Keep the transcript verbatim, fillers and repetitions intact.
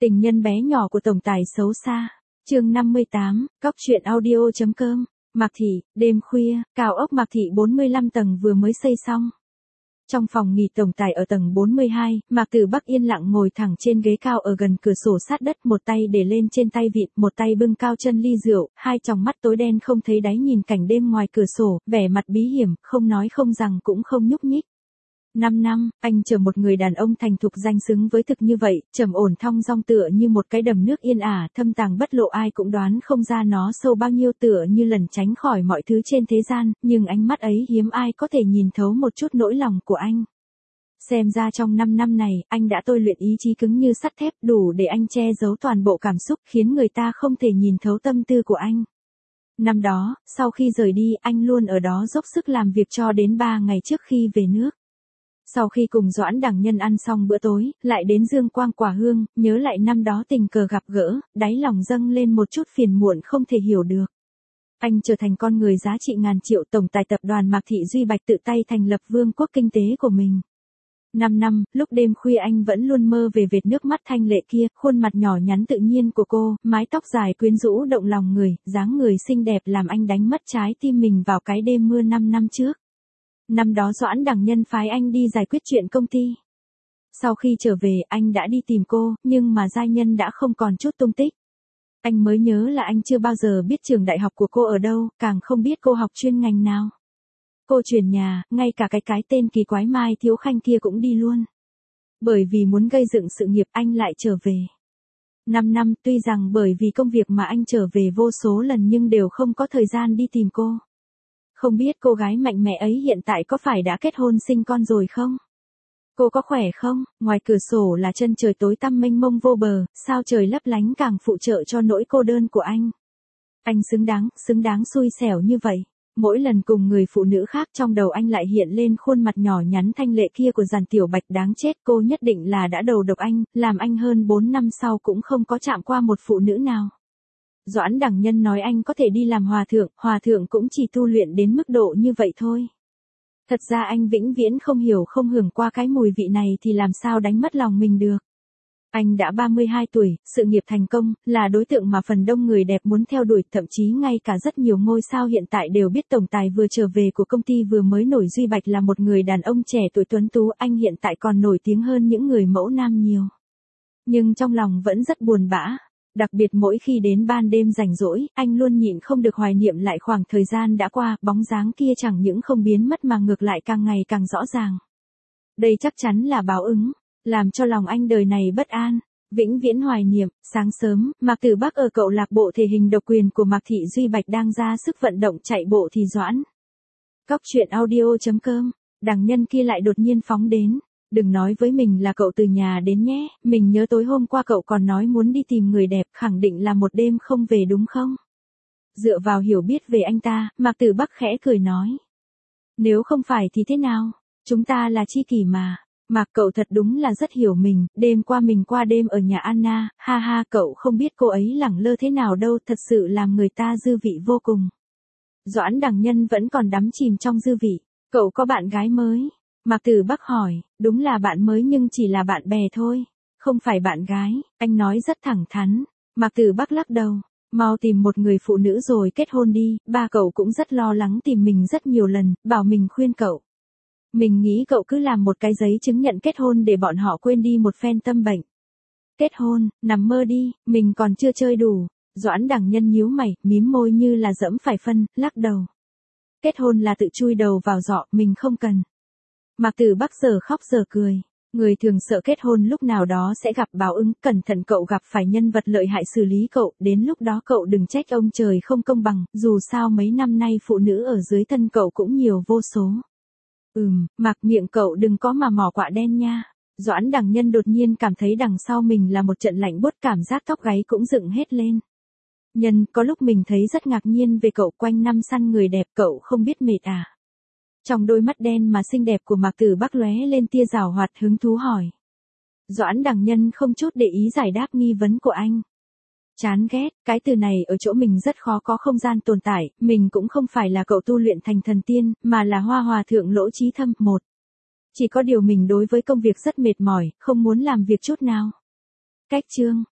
Tình nhân bé nhỏ của tổng tài xấu xa. Chương năm mươi tám, cóc truyện audio chấm com. Mạc Thị, đêm khuya, cao ốc Mạc Thị bốn mươi lăm tầng vừa mới xây xong. Trong phòng nghỉ tổng tài ở tầng bốn mươi hai, Mạc Tử Bắc yên lặng ngồi thẳng trên ghế cao ở gần cửa sổ sát đất, một tay để lên trên tay vịn, một tay bưng cao chân ly rượu, hai tròng mắt tối đen không thấy đáy nhìn cảnh đêm ngoài cửa sổ, vẻ mặt bí hiểm, không nói không rằng cũng không nhúc nhích. Năm năm, anh chờ một người đàn ông thành thục danh xứng với thực như vậy, trầm ổn thong dong tựa như một cái đầm nước yên ả, thâm tàng bất lộ, ai cũng đoán không ra nó sâu bao nhiêu, tựa như lẩn tránh khỏi mọi thứ trên thế gian, nhưng ánh mắt ấy hiếm ai có thể nhìn thấu một chút nỗi lòng của anh. Xem ra trong năm năm này, anh đã tôi luyện ý chí cứng như sắt thép, đủ để anh che giấu toàn bộ cảm xúc, khiến người ta không thể nhìn thấu tâm tư của anh. Năm đó, sau khi rời đi, anh luôn ở đó dốc sức làm việc cho đến ba ngày trước khi về nước. Sau khi cùng Doãn Đằng Nhân ăn xong bữa tối, lại đến Dương Quang Quả Hương, nhớ lại năm đó tình cờ gặp gỡ, đáy lòng dâng lên một chút phiền muộn không thể hiểu được. Anh trở thành con người giá trị ngàn triệu, tổng tài tập đoàn Mạc Thị Duy Bạch tự tay thành lập vương quốc kinh tế của mình. Năm năm, lúc đêm khuya anh vẫn luôn mơ về vệt nước mắt thanh lệ kia, khuôn mặt nhỏ nhắn tự nhiên của cô, mái tóc dài quyến rũ động lòng người, dáng người xinh đẹp làm anh đánh mất trái tim mình vào cái đêm mưa năm năm trước. Năm đó Doãn Đằng Nhân phái anh đi giải quyết chuyện công ty. Sau khi trở về, anh đã đi tìm cô, nhưng mà giai nhân đã không còn chút tung tích. Anh mới nhớ là anh chưa bao giờ biết trường đại học của cô ở đâu, càng không biết cô học chuyên ngành nào. Cô chuyển nhà, ngay cả cái cái tên kỳ quái Mai Thiếu Khanh kia cũng đi luôn. Bởi vì muốn gây dựng sự nghiệp anh lại trở về. Năm năm, tuy rằng bởi vì công việc mà anh trở về vô số lần nhưng đều không có thời gian đi tìm cô. Không biết cô gái mạnh mẽ ấy hiện tại có phải đã kết hôn sinh con rồi không? Cô có khỏe không? Ngoài cửa sổ là chân trời tối tăm mênh mông vô bờ, sao trời lấp lánh càng phụ trợ cho nỗi cô đơn của anh. Anh xứng đáng, xứng đáng xui xẻo như vậy. Mỗi lần cùng người phụ nữ khác trong đầu anh lại hiện lên khuôn mặt nhỏ nhắn thanh lệ kia của Giản Tiểu Bạch, đáng chết, cô nhất định là đã đầu độc anh, làm anh hơn bốn năm sau cũng không có chạm qua một phụ nữ nào. Doãn Đằng Nhân nói anh có thể đi làm hòa thượng, hòa thượng cũng chỉ tu luyện đến mức độ như vậy thôi. Thật ra anh vĩnh viễn không hiểu không hưởng qua cái mùi vị này thì làm sao đánh mất lòng mình được. Anh đã ba mươi hai tuổi, sự nghiệp thành công, là đối tượng mà phần đông người đẹp muốn theo đuổi, thậm chí ngay cả rất nhiều ngôi sao hiện tại đều biết tổng tài vừa trở về của công ty vừa mới nổi Duy Bạch là một người đàn ông trẻ tuổi tuấn tú, anh hiện tại còn nổi tiếng hơn những người mẫu nam nhiều. Nhưng trong lòng vẫn rất buồn bã. Đặc biệt mỗi khi đến ban đêm rảnh rỗi, anh luôn nhịn không được hoài niệm lại khoảng thời gian đã qua, bóng dáng kia chẳng những không biến mất mà ngược lại càng ngày càng rõ ràng. Đây chắc chắn là báo ứng, làm cho lòng anh đời này bất an, vĩnh viễn hoài niệm. Sáng sớm, Mạc Tử Bắc ở câu lạc bộ thể hình độc quyền của Mạc Thị Duy Bạch đang ra sức vận động chạy bộ thì Doãn. Cóc truyện audio chấm com, Đằng Nhân kia lại đột nhiên phóng đến. Đừng nói với mình là cậu từ nhà đến nhé, mình nhớ tối hôm qua cậu còn nói muốn đi tìm người đẹp, khẳng định là một đêm không về đúng không? Dựa vào hiểu biết về anh ta, Mạc Tử Bắc khẽ cười nói. Nếu không phải thì thế nào? Chúng ta là tri kỷ mà. Mạc cậu thật đúng là rất hiểu mình, đêm qua mình qua đêm ở nhà Anna, ha ha, cậu không biết cô ấy lẳng lơ thế nào đâu, thật sự làm người ta dư vị vô cùng. Doãn Đằng Nhân vẫn còn đắm chìm trong dư vị. Cậu có bạn gái mới? Mạc Tử Bắc hỏi, đúng là bạn mới nhưng chỉ là bạn bè thôi, không phải bạn gái, anh nói rất thẳng thắn. Mạc Tử Bắc lắc đầu, mau tìm một người phụ nữ rồi kết hôn đi, ba cậu cũng rất lo lắng tìm mình rất nhiều lần, bảo mình khuyên cậu. Mình nghĩ cậu cứ làm một cái giấy chứng nhận kết hôn để bọn họ quên đi một phen tâm bệnh. Kết hôn, nằm mơ đi, mình còn chưa chơi đủ. Doãn Đằng Nhân nhíu mày, mím môi như là dẫm phải phân, lắc đầu. Kết hôn là tự chui đầu vào giọ, mình không cần. Mạc Tử Bắc giờ khóc giờ cười. Người thường sợ kết hôn lúc nào đó sẽ gặp báo ứng, cẩn thận cậu gặp phải nhân vật lợi hại xử lý cậu, đến lúc đó cậu đừng trách ông trời không công bằng, dù sao mấy năm nay phụ nữ ở dưới thân cậu cũng nhiều vô số. Ừm, Mạc miệng cậu đừng có mà mỏ quạ đen nha. Doãn Đằng Nhân đột nhiên cảm thấy đằng sau mình là một trận lạnh buốt, cảm giác tóc gáy cũng dựng hết lên. Nhân, có lúc mình thấy rất ngạc nhiên về cậu, quanh năm săn người đẹp, cậu không biết mệt à? Trong đôi mắt đen mà xinh đẹp của Mạc Tử Bắc lóe lên tia giảo hoạt, hứng thú hỏi. Doãn Đằng Nhân không chút để ý giải đáp nghi vấn của anh. Chán ghét, cái từ này ở chỗ mình rất khó có không gian tồn tại, mình cũng không phải là cậu tu luyện thành thần tiên, mà là Hoa Hòa Thượng Lỗ Chí Thâm. Một. Chỉ có điều mình đối với công việc rất mệt mỏi, không muốn làm việc chút nào. Cách chương.